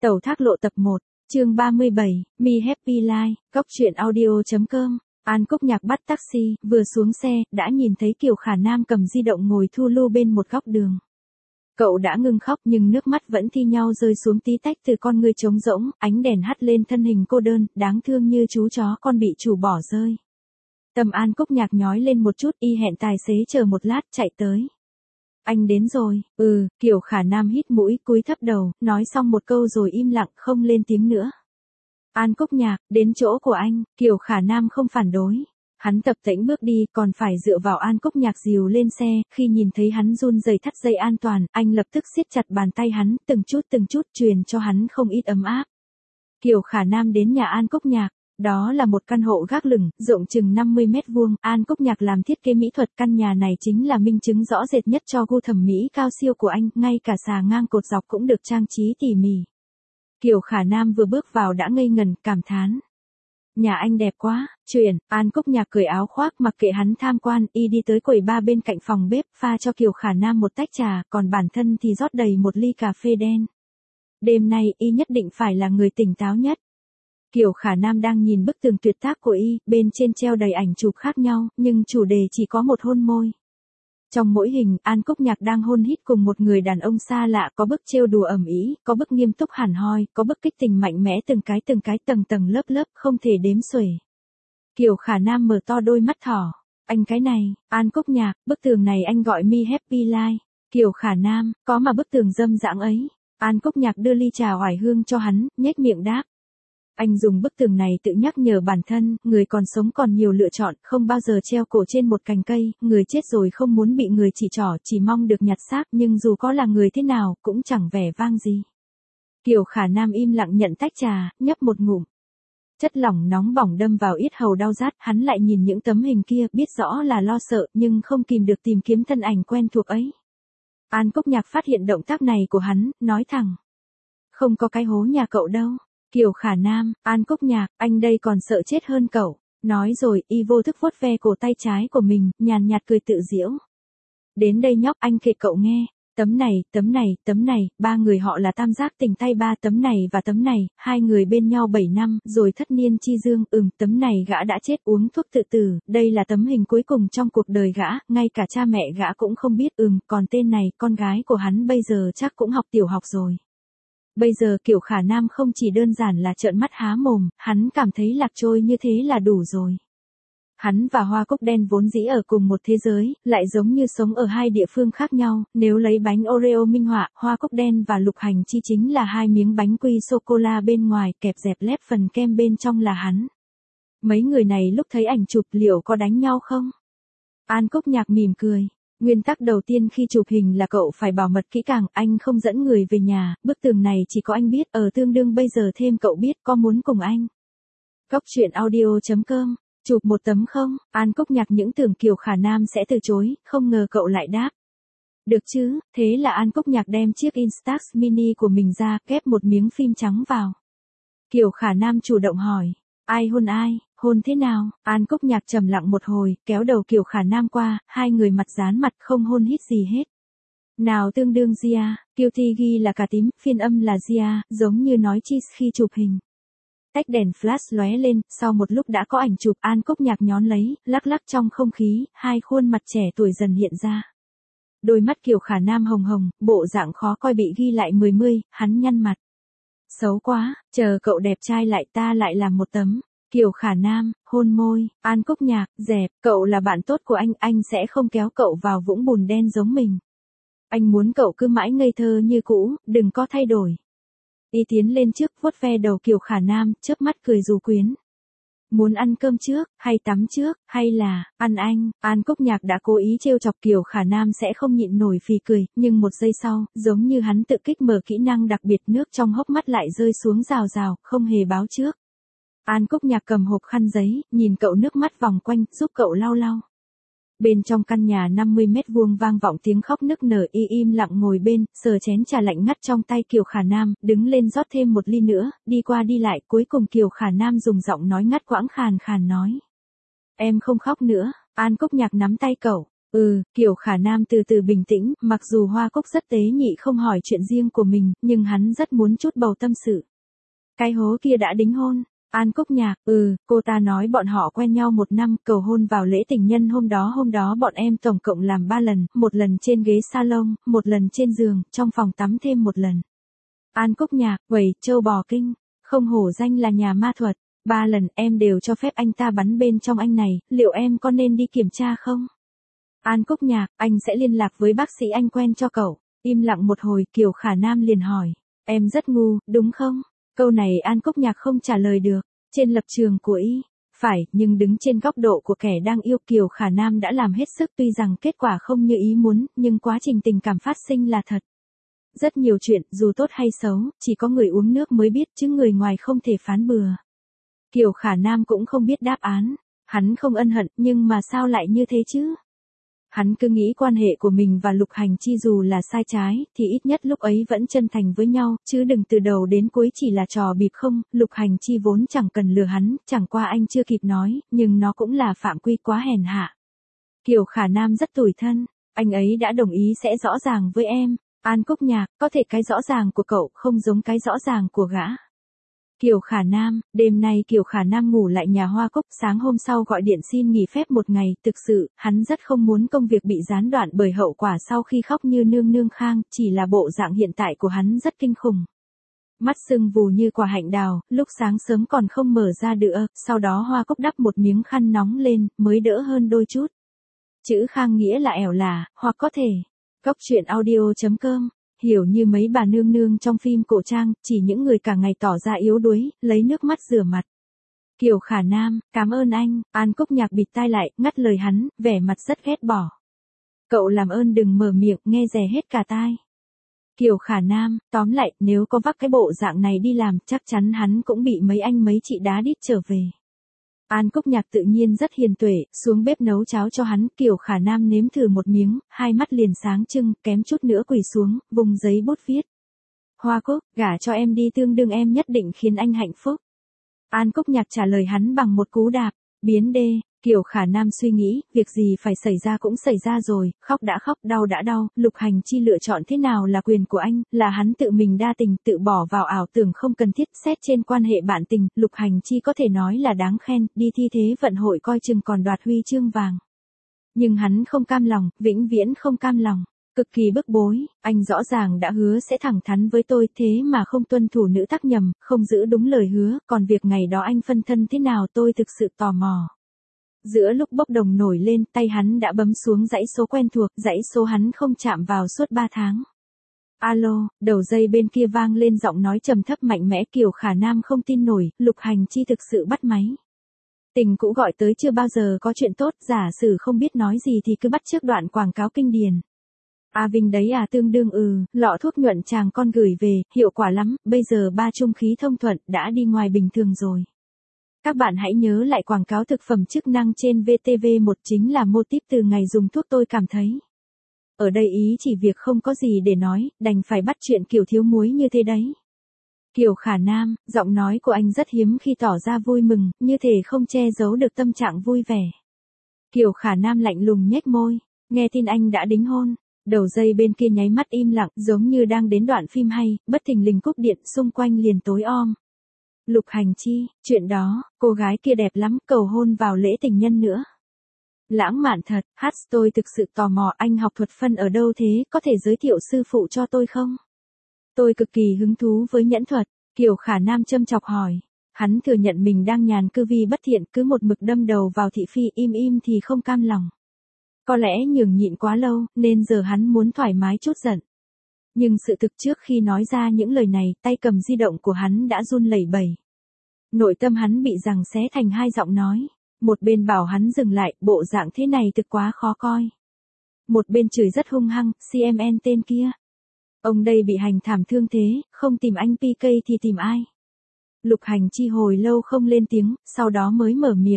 Tẩu thác lộ tập 1, chương 37, Me Happy Life, góc truyện audio.com. An Cúc Nhạc bắt taxi, vừa xuống xe, đã nhìn thấy Kiều Khả Nam cầm di động ngồi thu lưu bên một góc đường. Cậu đã ngừng khóc nhưng nước mắt vẫn thi nhau rơi xuống tí tách từ con ngươi trống rỗng, ánh đèn hắt lên thân hình cô đơn, đáng thương như chú chó con bị chủ bỏ rơi. Tâm An Cúc Nhạc nhói lên một chút, y hẹn tài xế chờ một lát chạy tới. Anh đến rồi, Kiều Khả Nam hít mũi, cúi thấp đầu, nói xong một câu rồi im lặng không lên tiếng nữa. An Cúc Nhạc, đến chỗ của anh, Kiều Khả Nam không phản đối. Hắn tập tễnh bước đi còn phải dựa vào An Cúc Nhạc dìu lên xe, khi nhìn thấy hắn run rẩy thắt dây an toàn, anh lập tức siết chặt bàn tay hắn, từng chút truyền cho hắn không ít ấm áp. Kiều Khả Nam đến nhà An Cúc Nhạc. Đó là một căn hộ gác lửng, rộng chừng 50 mét vuông, An Cúc Nhạc làm thiết kế mỹ thuật, căn nhà này chính là minh chứng rõ rệt nhất cho gu thẩm mỹ cao siêu của anh, ngay cả xà ngang cột dọc cũng được trang trí tỉ mỉ. Kiều Khả Nam vừa bước vào đã ngây ngần, cảm thán. Nhà anh đẹp quá, An Cúc Nhạc cởi áo khoác mặc kệ hắn tham quan, y đi tới quầy bar bên cạnh phòng bếp, pha cho Kiều Khả Nam một tách trà, còn bản thân thì rót đầy một ly cà phê đen. Đêm nay, y nhất định phải là người tỉnh táo nhất. Kiều Khả Nam đang nhìn bức tường tuyệt tác của y, bên trên treo đầy ảnh chụp khác nhau, nhưng chủ đề chỉ có một hôn môi. Trong mỗi hình, An Cúc Nhạc đang hôn hít cùng một người đàn ông xa lạ, có bức trêu đùa ầm ĩ, có bức nghiêm túc hẳn hoi, có bức kích tình mạnh mẽ từng cái tầng lớp, không thể đếm xuể. Kiều Khả Nam mở to đôi mắt thỏ. Anh cái này, An Cúc Nhạc, bức tường này anh gọi Me Happy Life. Kiều Khả Nam, có mà bức tường dâm dãng ấy. An Cúc Nhạc đưa ly trà oải hương cho hắn, nhếch miệng đáp. Anh dùng bức tường này tự nhắc nhở bản thân, người còn sống còn nhiều lựa chọn, không bao giờ treo cổ trên một cành cây, người chết rồi không muốn bị người chỉ trỏ, chỉ mong được nhặt xác, nhưng dù có là người thế nào, cũng chẳng vẻ vang gì. Kiều Khả Nam im lặng nhận tách trà, nhấp một ngụm. Chất lỏng nóng bỏng đâm vào yết hầu đau rát, hắn lại nhìn những tấm hình kia, biết rõ là lo sợ, nhưng không kìm được tìm kiếm thân ảnh quen thuộc ấy. An Cúc Nhạc phát hiện động tác này của hắn, nói thẳng. Không có cái hố nhà cậu đâu. Kiều Khả Nam, An Cúc Nhạc, anh đây còn sợ chết hơn cậu. Nói rồi, y vô thức vuốt ve cổ tay trái của mình, nhàn nhạt cười tự giễu. Đến đây nhóc, anh kể cậu nghe. Tấm này, ba người họ là tam giác tình tay, ba tấm này và tấm này, hai người bên nhau 7 năm, rồi thất niên chi dương, tấm này gã đã chết uống thuốc tự tử, đây là tấm hình cuối cùng trong cuộc đời gã, ngay cả cha mẹ gã cũng không biết, còn tên này, con gái của hắn bây giờ chắc cũng học tiểu học rồi. Bây giờ Kiều Khả Nam không chỉ đơn giản là trợn mắt há mồm, hắn cảm thấy lạc trôi như thế là đủ rồi. Hắn và Hoa Cúc Đen vốn dĩ ở cùng một thế giới, lại giống như sống ở hai địa phương khác nhau, nếu lấy bánh Oreo minh họa, Hoa Cúc Đen và Lục Hành Chi chính là hai miếng bánh quy sô-cô-la bên ngoài, kẹp dẹp lép phần kem bên trong là hắn. Mấy người này lúc thấy ảnh chụp liệu có đánh nhau không? An Cúc Nhạc mỉm cười. Nguyên tắc đầu tiên khi chụp hình là cậu phải bảo mật kỹ càng, anh không dẫn người về nhà, bức tường này chỉ có anh biết, tương đương bây giờ thêm cậu biết, có muốn cùng anh. Góc truyện audio.com, chụp một tấm không? An Cúc Nhạc những tưởng Kiều Khả Nam sẽ từ chối, không ngờ cậu lại đáp. Được chứ, thế là An Cúc Nhạc đem chiếc Instax mini của mình ra, kép một miếng phim trắng vào. Kiều Khả Nam chủ động hỏi, ai, hôn thế nào? An Cúc Nhạc trầm lặng một hồi, kéo đầu Kiều Khả Nam qua, hai người mặt dán mặt không hôn hít gì hết. Nào tương đương Gia, Guilty ghi là cà tím, phiên âm là Gia, giống như nói cheese khi chụp hình. Tách đèn flash lóe lên, sau một lúc đã có ảnh chụp, An Cúc Nhạc nhón lấy, lắc trong không khí, hai khuôn mặt trẻ tuổi dần hiện ra. Đôi mắt Kiều Khả Nam hồng hồng, bộ dạng khó coi bị ghi lại 10, hắn nhăn mặt. Xấu quá, chờ cậu đẹp trai lại ta lại làm một tấm. Kiều Khả Nam, hôn môi, An Cúc Nhạc, dẹp, cậu là bạn tốt của anh sẽ không kéo cậu vào vũng bùn đen giống mình. Anh muốn cậu cứ mãi ngây thơ như cũ, đừng có thay đổi. Y tiến lên trước, vuốt ve đầu Kiều Khả Nam, chớp mắt cười ru quyến. Muốn ăn cơm trước, hay tắm trước, hay là, ăn anh? An Cúc Nhạc đã cố ý trêu chọc Kiều Khả Nam sẽ không nhịn nổi phì cười, nhưng một giây sau, giống như hắn tự kích mở kỹ năng đặc biệt, nước trong hốc mắt lại rơi xuống rào, không hề báo trước. An Cúc Nhạc cầm hộp khăn giấy, nhìn cậu nước mắt vòng quanh, giúp cậu lau. Bên trong căn nhà 50 mét vuông vang vọng tiếng khóc nức nở, y im lặng ngồi bên, sờ chén trà lạnh ngắt trong tay Kiều Khả Nam, đứng lên rót thêm một ly nữa, đi qua đi lại, cuối cùng Kiều Khả Nam dùng giọng nói ngắt quãng khàn nói. Em không khóc nữa, An Cúc Nhạc nắm tay cậu, Kiều Khả Nam từ từ bình tĩnh, mặc dù Hoa Cúc rất tế nhị không hỏi chuyện riêng của mình, nhưng hắn rất muốn chút bầu tâm sự. Cái hố kia đã đính hôn. An Cúc Nhạc, cô ta nói bọn họ quen nhau 1 năm, cầu hôn vào lễ tình nhân hôm đó bọn em tổng cộng làm 3 lần, 1 lần trên ghế salon, 1 lần trên giường, trong phòng tắm thêm 1 lần. An Cúc Nhạc, uầy, châu bò kinh, không hổ danh là nhà ma thuật, 3 lần em đều cho phép anh ta bắn bên trong anh này, liệu em có nên đi kiểm tra không? An Cúc Nhạc, anh sẽ liên lạc với bác sĩ anh quen cho cậu. Im lặng một hồi, Kiều Khả Nam liền hỏi, em rất ngu, đúng không? Câu này An Cúc Nhạc không trả lời được. Trên lập trường của phải, nhưng đứng trên góc độ của kẻ đang yêu, Kiều Khả Nam đã làm hết sức, tuy rằng kết quả không như ý muốn, nhưng quá trình tình cảm phát sinh là thật. Rất nhiều chuyện, dù tốt hay xấu, chỉ có người uống nước mới biết, chứ người ngoài không thể phán bừa. Kiều Khả Nam cũng không biết đáp án. Hắn không ân hận, nhưng mà sao lại như thế chứ? Hắn cứ nghĩ quan hệ của mình và Lục Hành Chi dù là sai trái, thì ít nhất lúc ấy vẫn chân thành với nhau, chứ đừng từ đầu đến cuối chỉ là trò bịp không. Lục Hành Chi vốn chẳng cần lừa hắn, chẳng qua anh chưa kịp nói, nhưng nó cũng là phạm quy quá hèn hạ. Kiều Khả Nam rất tủi thân, anh ấy đã đồng ý sẽ rõ ràng với em. An Cúc Nhạc, có thể cái rõ ràng của cậu không giống cái rõ ràng của gã. Kiều Khả Nam, đêm nay Kiều Khả Nam ngủ lại nhà Hoa Cúc, sáng hôm sau gọi điện xin nghỉ phép 1 ngày, thực sự, hắn rất không muốn công việc bị gián đoạn bởi hậu quả sau khi khóc như nương nương khang, chỉ là bộ dạng hiện tại của hắn rất kinh khủng. Mắt sưng vù như quả hạnh đào, lúc sáng sớm còn không mở ra được, sau đó Hoa Cúc đắp một miếng khăn nóng lên, mới đỡ hơn đôi chút. Chữ khang nghĩa là ẻo là, hoặc có thể. Góc truyện audio.com. Hiểu như mấy bà nương nương trong phim cổ trang, chỉ những người cả ngày tỏ ra yếu đuối, lấy nước mắt rửa mặt. Kiều Khả Nam, cảm ơn anh. An Cúc Nhạc bịt tai lại, ngắt lời hắn, vẻ mặt rất ghét bỏ. Cậu làm ơn đừng mở miệng, nghe dè hết cả tai. Kiều Khả Nam, tóm lại, nếu có vác cái bộ dạng này đi làm, chắc chắn hắn cũng bị mấy anh mấy chị đá đít trở về. An Cúc Nhạc tự nhiên rất hiền tuệ, xuống bếp nấu cháo cho hắn, Kiều Khả Nam nếm thử một miếng, hai mắt liền sáng trưng, kém chút nữa quỳ xuống, vùng giấy bút viết. Hoa Cúc, gả cho em đi, tương đương em nhất định khiến anh hạnh phúc. An Cúc Nhạc trả lời hắn bằng một cú đạp, biến đê. Kiều Khả Nam suy nghĩ, việc gì phải xảy ra cũng xảy ra rồi, khóc đã khóc, đau đã đau, Lục Hành Chi lựa chọn thế nào là quyền của anh, là hắn tự mình đa tình, tự bỏ vào ảo tưởng không cần thiết, xét trên quan hệ bạn tình, Lục Hành Chi có thể nói là đáng khen, đi thi thế vận hội coi chừng còn đoạt huy chương vàng. Nhưng hắn không cam lòng, vĩnh viễn không cam lòng. Cực kỳ bức bối, anh rõ ràng đã hứa sẽ thẳng thắn với tôi, thế mà không tuân thủ nữ tắc nhầm, không giữ đúng lời hứa, còn việc ngày đó anh phân thân thế nào tôi thực sự tò mò. Giữa lúc bốc đồng nổi lên, tay hắn đã bấm xuống dãy số quen thuộc, dãy số hắn không chạm vào suốt 3 tháng. Alo, đầu dây bên kia vang lên giọng nói trầm thấp mạnh mẽ. Kiều Khả Nam không tin nổi, Lục Hành Chi thực sự bắt máy. Tình cũ gọi tới chưa bao giờ có chuyện tốt, giả sử không biết nói gì thì cứ bắt chước đoạn quảng cáo kinh điển. A Vinh đấy à, tương đương lọ thuốc nhuận chàng con gửi về, hiệu quả lắm, bây giờ ba trung khí thông thuận, đã đi ngoài bình thường rồi. Các bạn hãy nhớ lại quảng cáo thực phẩm chức năng trên VTV1 chính là mô típ từ ngày dùng thuốc tôi cảm thấy. Ở đây ý chỉ việc không có gì để nói, đành phải bắt chuyện kiểu thiếu muối như thế đấy. Kiều Khả Nam, giọng nói của anh rất hiếm khi tỏ ra vui mừng, như thể không che giấu được tâm trạng vui vẻ. Kiều Khả Nam lạnh lùng nhếch môi, nghe tin anh đã đính hôn. Đầu dây bên kia nháy mắt im lặng, giống như đang đến đoạn phim hay, bất thình lình cúp điện, xung quanh liền tối om. Lục Hành Chi, chuyện đó, cô gái kia đẹp lắm, cầu hôn vào lễ tình nhân nữa. Lãng mạn thật, tôi thực sự tò mò, anh học thuật phân ở đâu thế, có thể giới thiệu sư phụ cho tôi không? Tôi cực kỳ hứng thú với nhẫn thuật, Kiều Khả Nam châm chọc hỏi. Hắn thừa nhận mình đang nhàn cư vi bất thiện, cứ một mực đâm đầu vào thị phi, im thì không cam lòng. Có lẽ nhường nhịn quá lâu, nên giờ hắn muốn thoải mái chút giận. Nhưng sự thực trước khi nói ra những lời này, tay cầm di động của hắn đã run lẩy bẩy. Nội tâm hắn bị giằng xé thành hai giọng nói. Một bên bảo hắn dừng lại, bộ dạng thế này thực quá khó coi. Một bên chửi rất hung hăng, CMN tên kia. Ông đây bị hành thảm thương thế, không tìm anh PK thì tìm ai? Lục Hành Chi hồi lâu không lên tiếng, sau đó mới mở miệng.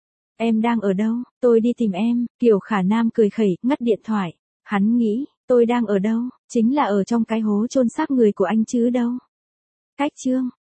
Em đang ở đâu, tôi đi tìm em. Kiều Khả Nam cười khẩy, ngắt điện thoại. Hắn nghĩ, tôi đang ở đâu, chính là ở trong cái hố chôn xác người của anh chứ đâu. Cách chương.